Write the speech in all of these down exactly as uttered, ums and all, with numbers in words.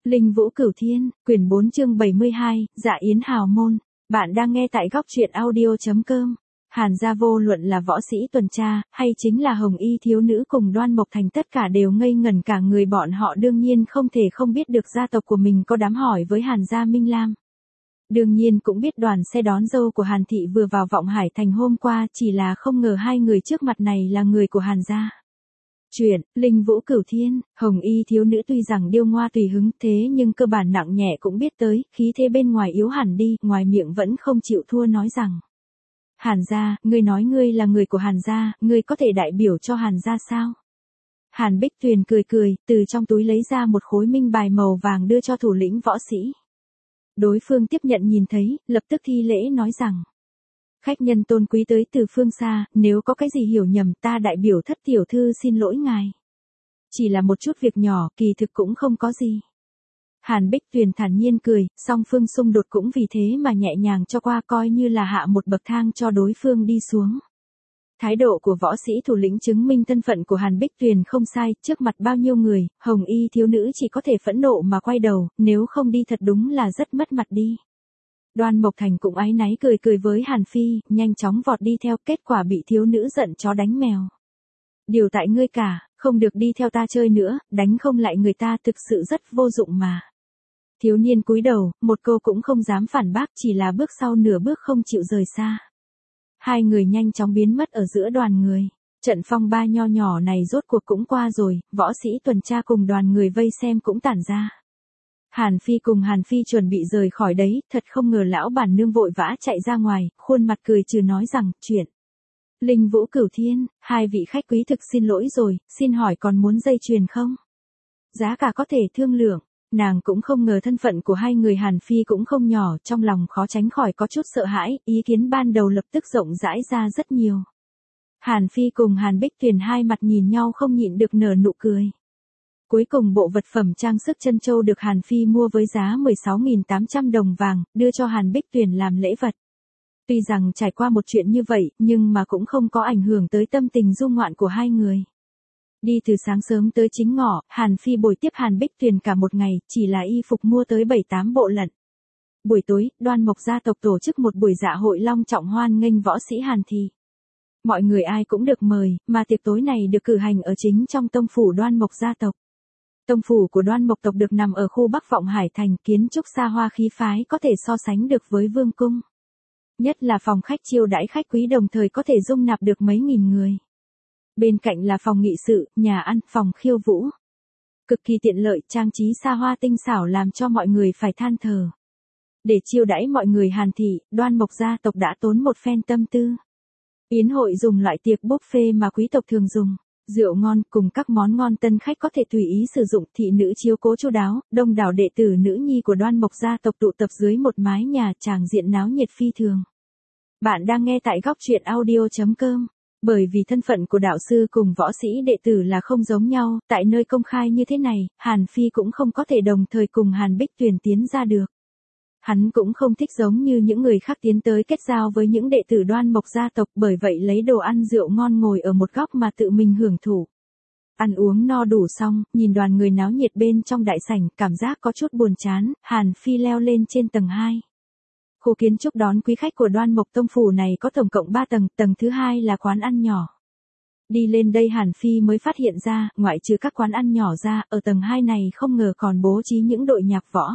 Linh Vũ Cửu Thiên, quyển bốn chương bảy mươi hai, Dạ Yến Hào Môn. Bạn đang nghe tại góc truyện audio.com. Hàn gia vô luận là võ sĩ tuần tra, hay chính là hồng y thiếu nữ cùng Đoan Mộc Thành, tất cả đều ngây ngẩn cả người. Bọn họ đương nhiên không thể không biết được gia tộc của mình có đám hỏi với Hàn gia Minh Lam. Đương nhiên cũng biết đoàn xe đón dâu của Hàn thị vừa vào Vọng Hải Thành hôm qua, chỉ là không ngờ hai người trước mặt này là người của Hàn gia. Chuyện, Linh Vũ Cửu Thiên, hồng y thiếu nữ tuy rằng điêu ngoa tùy hứng, thế nhưng cơ bản nặng nhẹ cũng biết tới, khí thế bên ngoài yếu hẳn đi, ngoài miệng vẫn không chịu thua nói rằng: Hàn gia, ngươi nói ngươi là người của Hàn gia, ngươi có thể đại biểu cho Hàn gia sao? Hàn Bích Tuyền cười cười, từ trong túi lấy ra một khối minh bài màu vàng đưa cho thủ lĩnh võ sĩ. Đối phương tiếp nhận nhìn thấy, lập tức thi lễ nói rằng: Khách nhân tôn quý tới từ phương xa, nếu có cái gì hiểu nhầm, ta đại biểu Thất tiểu thư xin lỗi ngài. Chỉ là một chút việc nhỏ, kỳ thực cũng không có gì. Hàn Bích Tuyền thản nhiên cười, song phương xung đột cũng vì thế mà nhẹ nhàng cho qua, coi như là hạ một bậc thang cho đối phương đi xuống. Thái độ của võ sĩ thủ lĩnh chứng minh thân phận của Hàn Bích Tuyền không sai, trước mặt bao nhiêu người, hồng y thiếu nữ chỉ có thể phẫn nộ mà quay đầu, nếu không đi thật đúng là rất mất mặt đi. Đoan Mộc Thành cũng áy náy cười cười với Hàn Phi, nhanh chóng vọt đi theo, kết quả bị thiếu nữ giận chó đánh mèo. Điều tại ngươi cả, không được đi theo ta chơi nữa, đánh không lại người ta thực sự rất vô dụng mà. Thiếu niên cúi đầu, một câu cũng không dám phản bác, chỉ là bước sau nửa bước không chịu rời xa. Hai người nhanh chóng biến mất ở giữa đoàn người. Trận phong ba nho nhỏ này rốt cuộc cũng qua rồi, võ sĩ tuần tra cùng đoàn người vây xem cũng tản ra. Hàn Phi cùng Hàn Phi chuẩn bị rời khỏi đấy, thật không ngờ lão bản nương vội vã chạy ra ngoài, khuôn mặt cười trừ nói rằng: Chuyện, Linh Vũ Cửu Thiên, hai vị khách quý thực xin lỗi rồi, xin hỏi còn muốn dây chuyền không? Giá cả có thể thương lượng. Nàng cũng không ngờ thân phận của hai người Hàn Phi cũng không nhỏ, trong lòng khó tránh khỏi có chút sợ hãi, ý kiến ban đầu lập tức rộng rãi ra rất nhiều. Hàn Phi cùng Hàn Bích Tuyền hai mặt nhìn nhau không nhịn được nở nụ cười. Cuối cùng bộ vật phẩm trang sức chân châu được Hàn Phi mua với giá mười sáu nghìn tám trăm đồng vàng, đưa cho Hàn Bích Tuyền làm lễ vật. Tuy rằng trải qua một chuyện như vậy, nhưng mà cũng không có ảnh hưởng tới tâm tình du ngoạn của hai người. Đi từ sáng sớm tới chính ngọ, Hàn Phi bồi tiếp Hàn Bích Tuyền cả một ngày, chỉ là y phục mua tới bảy tám bộ lận. Buổi tối, Đoan Mộc gia tộc tổ chức một buổi dạ hội long trọng hoan nghênh võ sĩ Hàn thị. Mọi người ai cũng được mời, mà tiệc tối này được cử hành ở chính trong tông phủ Đoan Mộc gia tộc. Tông phủ của Đoan Mộc tộc được nằm ở khu Bắc Vọng Hải Thành, kiến trúc xa hoa khí phái có thể so sánh được với vương cung. Nhất là phòng khách chiêu đãi khách quý đồng thời có thể dung nạp được mấy nghìn người. Bên cạnh là phòng nghị sự, nhà ăn, phòng khiêu vũ. Cực kỳ tiện lợi, trang trí xa hoa tinh xảo làm cho mọi người phải than thở. Để chiêu đãi mọi người Hàn thị, Đoan Mộc gia tộc đã tốn một phen tâm tư. Yến hội dùng loại tiệc buffet mà quý tộc thường dùng. Rượu ngon cùng các món ngon tân khách có thể tùy ý sử dụng, thị nữ chiếu cố chu đáo, đông đảo đệ tử nữ nhi của Đoan Mộc gia tộc tụ tập dưới một mái nhà, tràng diện náo nhiệt phi thường. Bạn đang nghe tại góc truyện audio.com. Bởi vì thân phận của đạo sư cùng võ sĩ đệ tử là không giống nhau, tại nơi công khai như thế này, Hàn Phi cũng không có thể đồng thời cùng Hàn Bích Tuyền tiến ra được. Hắn cũng không thích giống như những người khác tiến tới kết giao với những đệ tử Đoan Mộc gia tộc, bởi vậy lấy đồ ăn rượu ngon ngồi ở một góc mà tự mình hưởng thụ. Ăn uống no đủ xong, nhìn đoàn người náo nhiệt bên trong đại sảnh, cảm giác có chút buồn chán, Hàn Phi leo lên trên tầng hai. Khu kiến trúc đón quý khách của Đoan Mộc tông phủ này có tổng cộng ba tầng, tầng thứ hai là quán ăn nhỏ. Đi lên đây Hàn Phi mới phát hiện ra, ngoại trừ các quán ăn nhỏ ra, ở tầng hai này không ngờ còn bố trí những đội nhạc võ.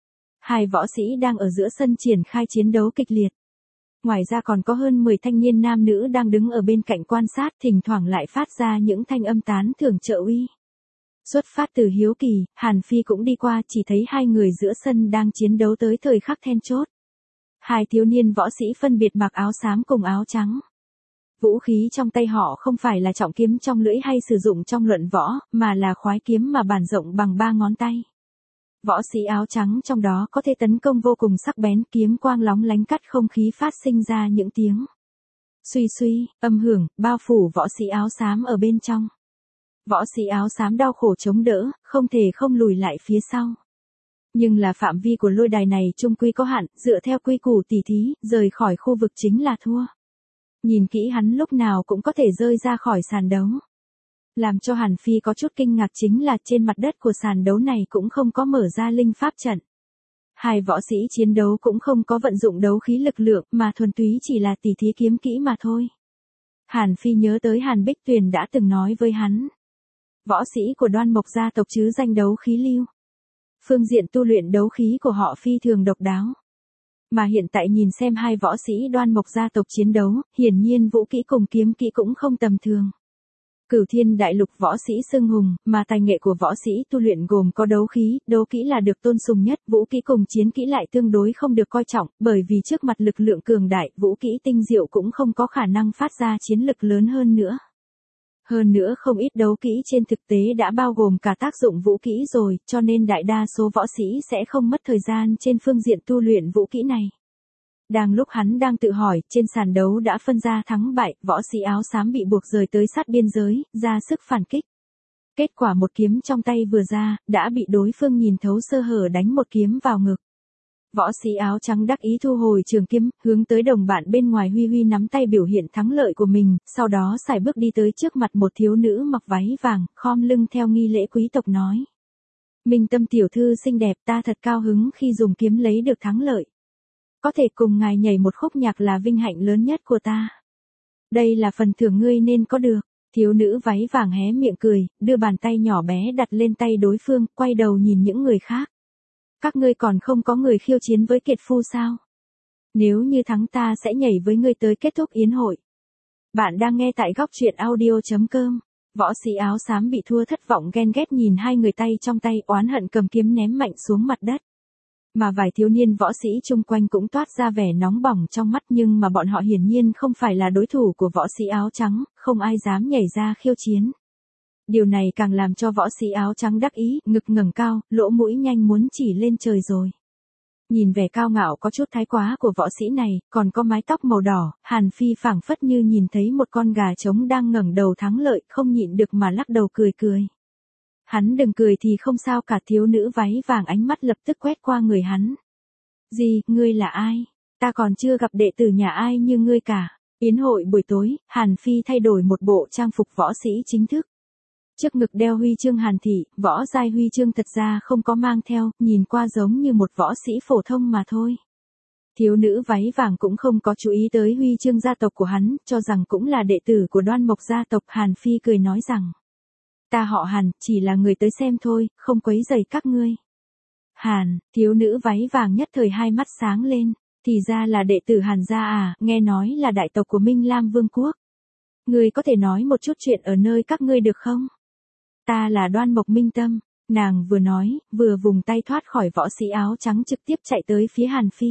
Hai võ sĩ đang ở giữa sân triển khai chiến đấu kịch liệt. Ngoài ra còn có hơn mười thanh niên nam nữ đang đứng ở bên cạnh quan sát, thỉnh thoảng lại phát ra những thanh âm tán thưởng trợ uy. Xuất phát từ hiếu kỳ, Hàn Phi cũng đi qua, chỉ thấy hai người giữa sân đang chiến đấu tới thời khắc then chốt. Hai thiếu niên võ sĩ phân biệt mặc áo xám cùng áo trắng. Vũ khí trong tay họ không phải là trọng kiếm trong lưỡi hay sử dụng trong luận võ, mà là khoái kiếm mà bản rộng bằng ba ngón tay. Võ sĩ áo trắng trong đó có thể tấn công vô cùng sắc bén, kiếm quang lóng lánh cắt không khí phát sinh ra những tiếng suy suy, âm hưởng, bao phủ võ sĩ áo xám ở bên trong. Võ sĩ áo xám đau khổ chống đỡ, không thể không lùi lại phía sau. Nhưng là phạm vi của lôi đài này chung quy có hạn, dựa theo quy củ tỉ thí, rời khỏi khu vực chính là thua. Nhìn kỹ hắn lúc nào cũng có thể rơi ra khỏi sàn đấu. Làm cho Hàn Phi có chút kinh ngạc chính là trên mặt đất của sàn đấu này cũng không có mở ra linh pháp trận. Hai võ sĩ chiến đấu cũng không có vận dụng đấu khí lực lượng mà thuần túy chỉ là tỉ thí kiếm kỹ mà thôi. Hàn Phi nhớ tới Hàn Bích Tuyền đã từng nói với hắn. Võ sĩ của Đoan Mộc gia tộc chứ danh đấu khí lưu. Phương diện tu luyện đấu khí của họ phi thường độc đáo. Mà hiện tại nhìn xem hai võ sĩ Đoan Mộc gia tộc chiến đấu, hiển nhiên vũ kỹ cùng kiếm kỹ cũng không tầm thường. Cửu Thiên Đại Lục võ sĩ xưng hùng, mà tài nghệ của võ sĩ tu luyện gồm có đấu khí, đấu kỹ là được tôn sùng nhất, vũ kỹ cùng chiến kỹ lại tương đối không được coi trọng, bởi vì trước mặt lực lượng cường đại, vũ kỹ tinh diệu cũng không có khả năng phát ra chiến lực lớn hơn nữa. Hơn nữa không ít đấu kỹ trên thực tế đã bao gồm cả tác dụng vũ kỹ rồi, cho nên đại đa số võ sĩ sẽ không mất thời gian trên phương diện tu luyện vũ kỹ này. Đang lúc hắn đang tự hỏi, trên sàn đấu đã phân ra thắng bại, võ sĩ áo xám bị buộc rời tới sát biên giới, ra sức phản kích. Kết quả một kiếm trong tay vừa ra, đã bị đối phương nhìn thấu sơ hở đánh một kiếm vào ngực. Võ sĩ áo trắng đắc ý thu hồi trường kiếm, hướng tới đồng bạn bên ngoài huy huy nắm tay biểu hiện thắng lợi của mình, sau đó sải bước đi tới trước mặt một thiếu nữ mặc váy vàng, khom lưng theo nghi lễ quý tộc nói. Minh Tâm tiểu thư xinh đẹp, ta thật cao hứng khi dùng kiếm lấy được thắng lợi. Có thể cùng ngài nhảy một khúc nhạc là vinh hạnh lớn nhất của ta. Đây là phần thưởng ngươi nên có được. Thiếu nữ váy vàng hé miệng cười, đưa bàn tay nhỏ bé đặt lên tay đối phương, quay đầu nhìn những người khác. Các ngươi còn không có người khiêu chiến với Kiệt Phu sao? Nếu như thắng ta sẽ nhảy với ngươi tới kết thúc yến hội. Bạn đang nghe tại góc truyện audio chấm com. Võ sĩ áo xám bị thua thất vọng ghen ghét nhìn hai người tay trong tay oán hận cầm kiếm ném mạnh xuống mặt đất. Mà vài thiếu niên võ sĩ chung quanh cũng toát ra vẻ nóng bỏng trong mắt nhưng mà bọn họ hiển nhiên không phải là đối thủ của võ sĩ áo trắng, không ai dám nhảy ra khiêu chiến. Điều này càng làm cho võ sĩ áo trắng đắc ý, ngực ngẩng cao, lỗ mũi nhanh muốn chỉ lên trời rồi. Nhìn vẻ cao ngạo có chút thái quá của võ sĩ này, còn có mái tóc màu đỏ, Hàn Phi phảng phất như nhìn thấy một con gà trống đang ngẩng đầu thắng lợi, không nhịn được mà lắc đầu cười cười. Hắn đừng cười thì không sao cả, thiếu nữ váy vàng ánh mắt lập tức quét qua người hắn. Gì, ngươi là ai? Ta còn chưa gặp đệ tử nhà ai như ngươi cả. Yến hội buổi tối, Hàn Phi thay đổi một bộ trang phục võ sĩ chính thức. Trước ngực đeo huy chương Hàn thị, võ giai huy chương thật ra không có mang theo, nhìn qua giống như một võ sĩ phổ thông mà thôi. Thiếu nữ váy vàng cũng không có chú ý tới huy chương gia tộc của hắn, cho rằng cũng là đệ tử của Đoan Mộc gia tộc. Hàn Phi cười nói rằng. Ta họ Hàn, chỉ là người tới xem thôi, không quấy rầy các ngươi. Hàn, thiếu nữ váy vàng nhất thời hai mắt sáng lên, thì ra là đệ tử Hàn gia à, nghe nói là đại tộc của Minh Lam Vương quốc. Ngươi có thể nói một chút chuyện ở nơi các ngươi được không? Ta là Đoan Mộc Minh Tâm, nàng vừa nói, vừa vùng tay thoát khỏi võ sĩ áo trắng trực tiếp chạy tới phía Hàn Phi.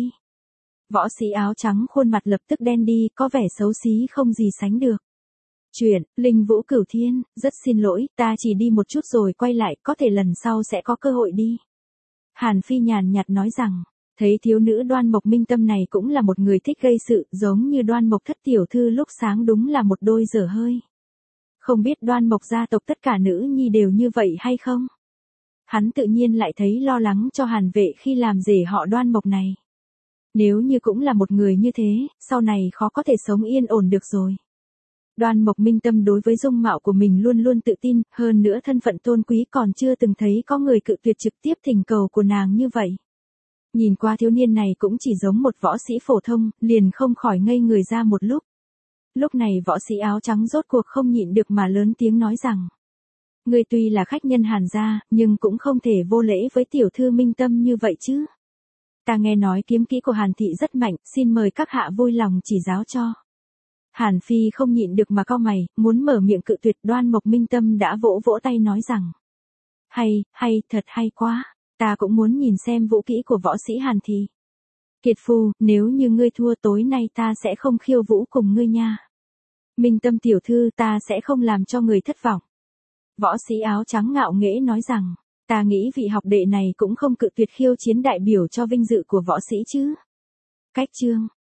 Võ sĩ áo trắng khuôn mặt lập tức đen đi, có vẻ xấu xí không gì sánh được. Chuyện, Linh Vũ Cửu Thiên, rất xin lỗi, ta chỉ đi một chút rồi quay lại, có thể lần sau sẽ có cơ hội đi. Hàn Phi nhàn nhạt nói rằng, thấy thiếu nữ Đoan Mộc Minh Tâm này cũng là một người thích gây sự, giống như Đoan Mộc thất tiểu thư lúc sáng đúng là một đôi dở hơi. Không biết Đoan Mộc gia tộc tất cả nữ nhi đều như vậy hay không? Hắn tự nhiên lại thấy lo lắng cho Hàn Vệ khi làm rể họ Đoan Mộc này. Nếu như cũng là một người như thế, sau này khó có thể sống yên ổn được rồi. Đoan Mộc Minh Tâm đối với dung mạo của mình luôn luôn tự tin, hơn nữa thân phận tôn quý còn chưa từng thấy có người cự tuyệt trực tiếp thỉnh cầu của nàng như vậy. Nhìn qua thiếu niên này cũng chỉ giống một võ sĩ phổ thông, liền không khỏi ngây người ra một lúc. Lúc này võ sĩ áo trắng rốt cuộc không nhịn được mà lớn tiếng nói rằng. Ngươi tuy là khách nhân Hàn gia, nhưng cũng không thể vô lễ với tiểu thư Minh Tâm như vậy chứ. Ta nghe nói kiếm kỹ của Hàn thị rất mạnh, xin mời các hạ vui lòng chỉ giáo cho. Hàn Phi không nhịn được mà cau mày, muốn mở miệng cự tuyệt. Đoan Mộc Minh Tâm đã vỗ vỗ tay nói rằng. Hay, hay, thật hay quá, ta cũng muốn nhìn xem vũ kỹ của võ sĩ Hàn thị. Kiệt Phu, nếu như ngươi thua tối nay ta sẽ không khiêu vũ cùng ngươi nha. Minh Tâm tiểu thư, ta sẽ không làm cho người thất vọng. Võ sĩ áo trắng ngạo nghễ nói rằng, ta nghĩ vị học đệ này cũng không cự tuyệt khiêu chiến đại biểu cho vinh dự của võ sĩ chứ. Cách chương,